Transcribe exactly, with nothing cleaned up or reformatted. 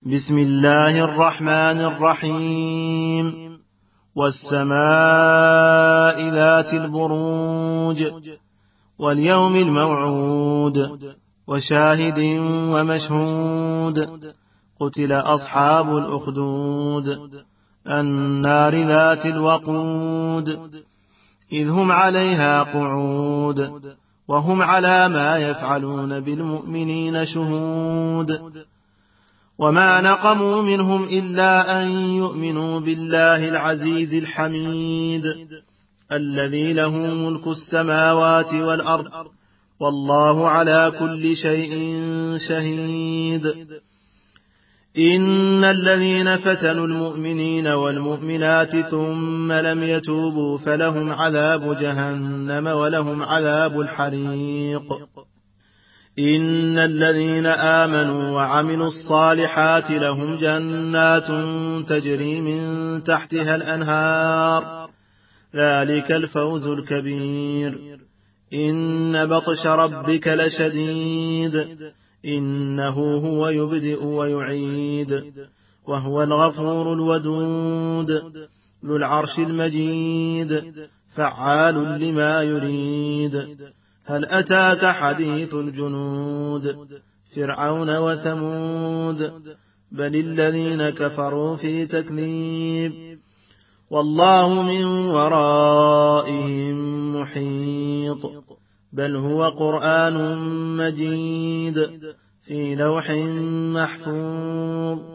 بسم الله الرحمن الرحيم. والسماء ذات البروج واليوم الموعود وشاهد ومشهود قتل أصحاب الأخدود النار ذات الوقود إذ هم عليها قعود وهم على ما يفعلون بالمؤمنين شهود وما نقموا منهم إلا أن يؤمنوا بالله العزيز الحميد الذي له ملك السماوات والأرض والله على كل شيء شهيد. إن الذين فتنوا المؤمنين والمؤمنات ثم لم يتوبوا فلهم عذاب جهنم ولهم عذاب الحريق. إن الذين آمنوا وعملوا الصالحات لهم جنات تجري من تحتها الأنهار ذلك الفوز الكبير. إن بطش ربك لشديد إنه هو يبدئ ويعيد وهو الغفور الودود ذو العرش المجيد فعال لما يريد. هل أتاك حديث الجنود فرعون وثمود بل الذين كفروا في تكذيب والله من ورائهم محيط بل هو قرآن مجيد في لوح محفوظ.